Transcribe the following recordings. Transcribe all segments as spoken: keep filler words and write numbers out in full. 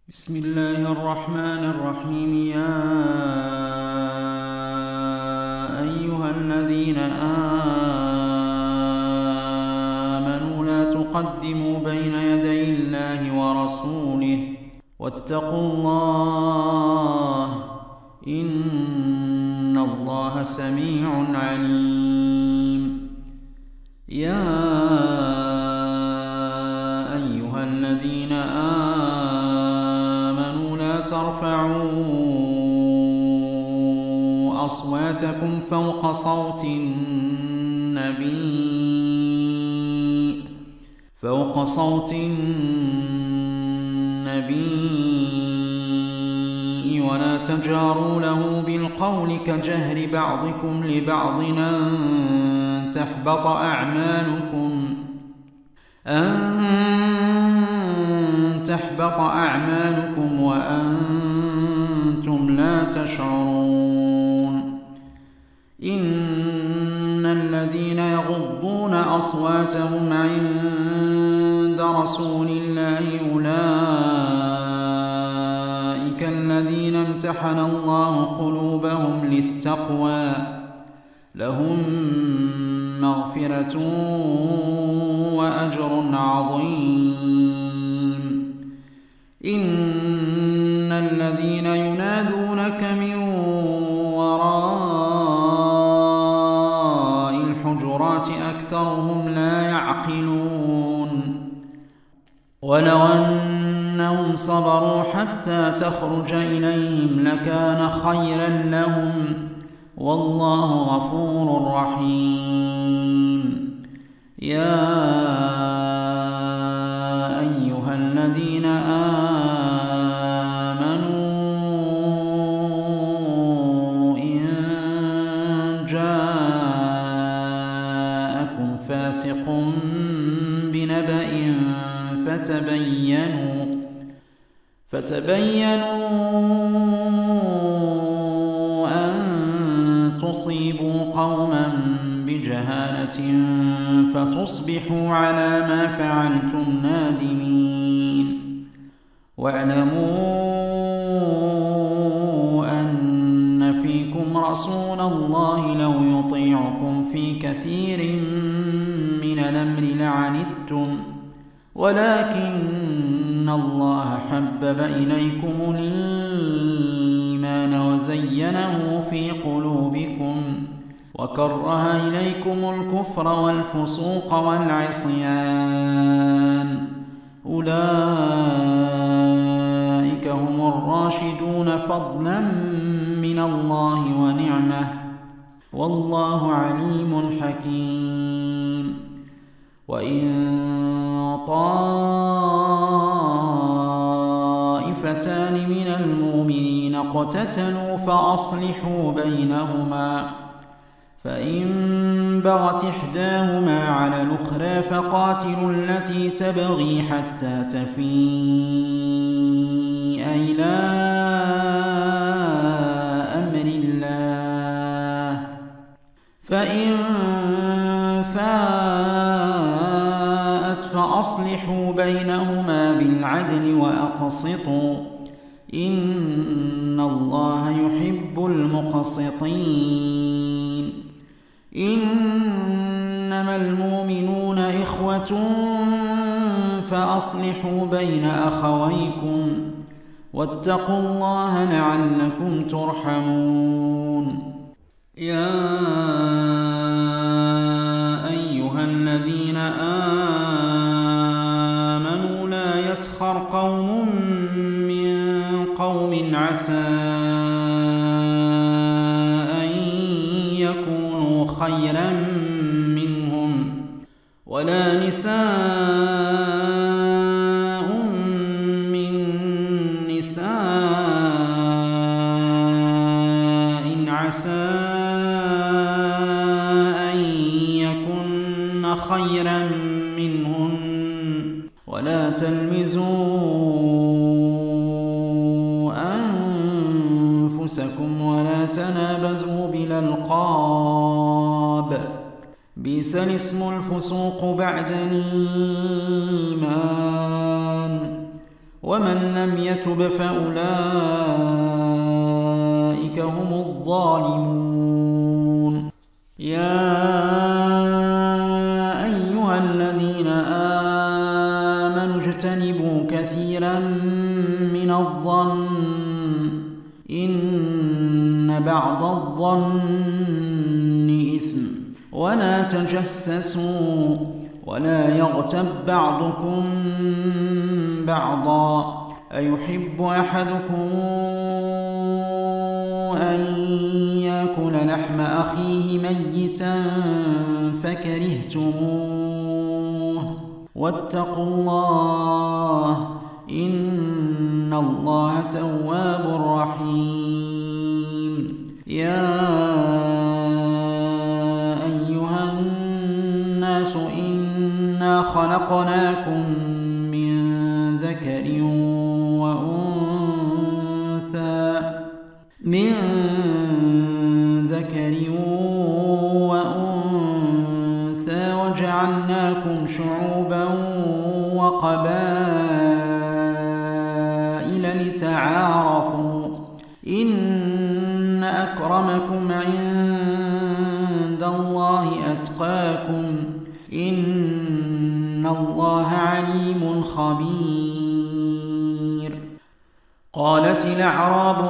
بسم الله الرحمن الرحيم. يا أيها الذين آمنوا لا تقدموا بين يدي الله ورسوله واتقوا الله إن الله سميع عليم. يا أيها الذين آمنوا لا ترفعوا أصواتكم فوق صوت النبي فوق صوت النبي ولا تجاروا له بالقول كجهر بعضكم لبعض أن تحبط أعمالكم أن تحبط أعمالكم وأنتم لا تشعرون. إن الذين يغضون أصواتهم عند رسول الله أولئك الذين امتحن الله قلوبهم للتقوى لهم مغفرة وأجر عظيم. إن الذين ينادونك من وراء الحجرات أكثرهم لا يعقلون. ولو أنهم صبروا حتى تخرج إليهم لكان خيرا لهم والله غفور رحيم. يا أيها الذين آمنوا إن جاءكم فاسق بنبأ فتبينوا فتبينوا أن تصيبوا قوما بجهالة فتصبحوا على ما فعلتم نادمين. واعلموا أن فيكم رسول الله لو يطيعكم في كثير من الأمر لعنتم ولكن الله حبب إليكم الإيمان وزينه في قلوبكم وكره إليكم الكفر والفسوق والعصيان أولئك هم الراشدون فضلا من الله ونعمة والله عليم حكيم. وإن طائفتان من المؤمنين اقتتلوا فأصلحوا بينهما فإن بغت إحداهما على الأخرى فقاتلوا التي تبغي حتى تفيء إلى أمر الله فإن فاءت فأصلحوا بينهما بالعدل وأقسطوا إن الله يحب المقسطين. إنما المؤمنون إخوة فأصلحوا بين أخويكم واتقوا الله لعلكم ترحمون. يا أيها الذين آمنوا لا يسخر قوم من قوم عسى أن يكونوا خيرا منهم ولا نساء من نساء عسى أن يكن خيرا منهن ولا تلمزوا أنفسكم ولا تنابزوا بالألقاب بئس الاسم الفسوق بعد الإيمان ومن لم يتب فأولئك هم الظالمون. يا أيها الذين آمنوا اجتنبوا كثيرا من الظن إن بعض الظن إثم ولا تجسسوا ولا يغتب بعضكم بعضا أيحب أحدكم أن يأكل لحم أخيه ميتا فكرهتموه واتقوا الله إن الله تواب رحيم. يا أيها الناس إنا خلقناكم من ذكر وأنثى من ذكر وأنثى وجعلناكم شعوبا وقبائل لتعارفوا إن أكرمكم عند الله أتقاكم إن الله عليم خبير. قالت الأعراب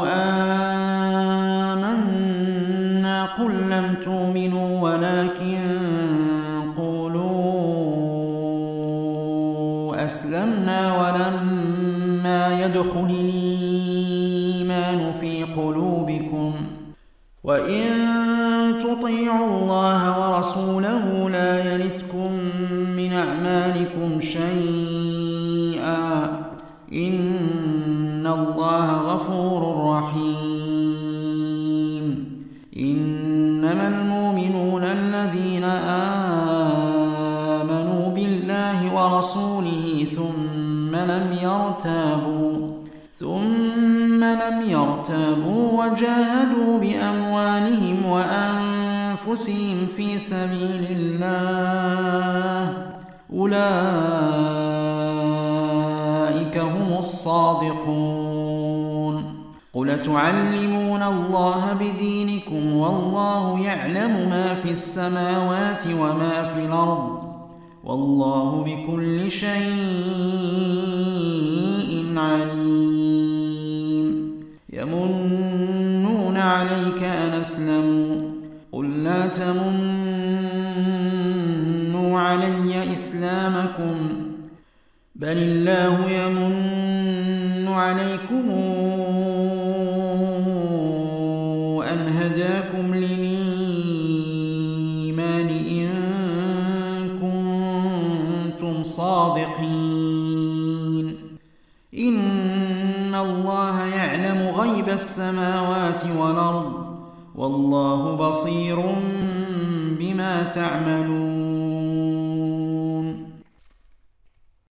آمنا قل لم تؤمنوا ولكن قولوا أسلمنا ولما يدخل الإيمان في قلوبكم وإن تطيعوا الله ورسوله لا يلتكم من أعمالكم شيئا إن الله غفور رحيم. إنما المؤمنون الذين آمنوا بالله ورسوله ثم لم يرتابوا ثم لم يرتابوا وجاهدوا بأموالهم وأنفسهم في سبيل الله أولئك هم الصادقون. قل تعلمون الله بدينكم والله يعلم ما في السماوات وما في الأرض والله بكل شيء عليم. يمنون عليك أن أسلموا قل لا تمنوا علي إسلامكم بل الله يمن عليكم أن هداكم للإيمان إن كنتم صادقين. إن الله يعلم غيب السماوات والأرض والله بصير بما تعملون.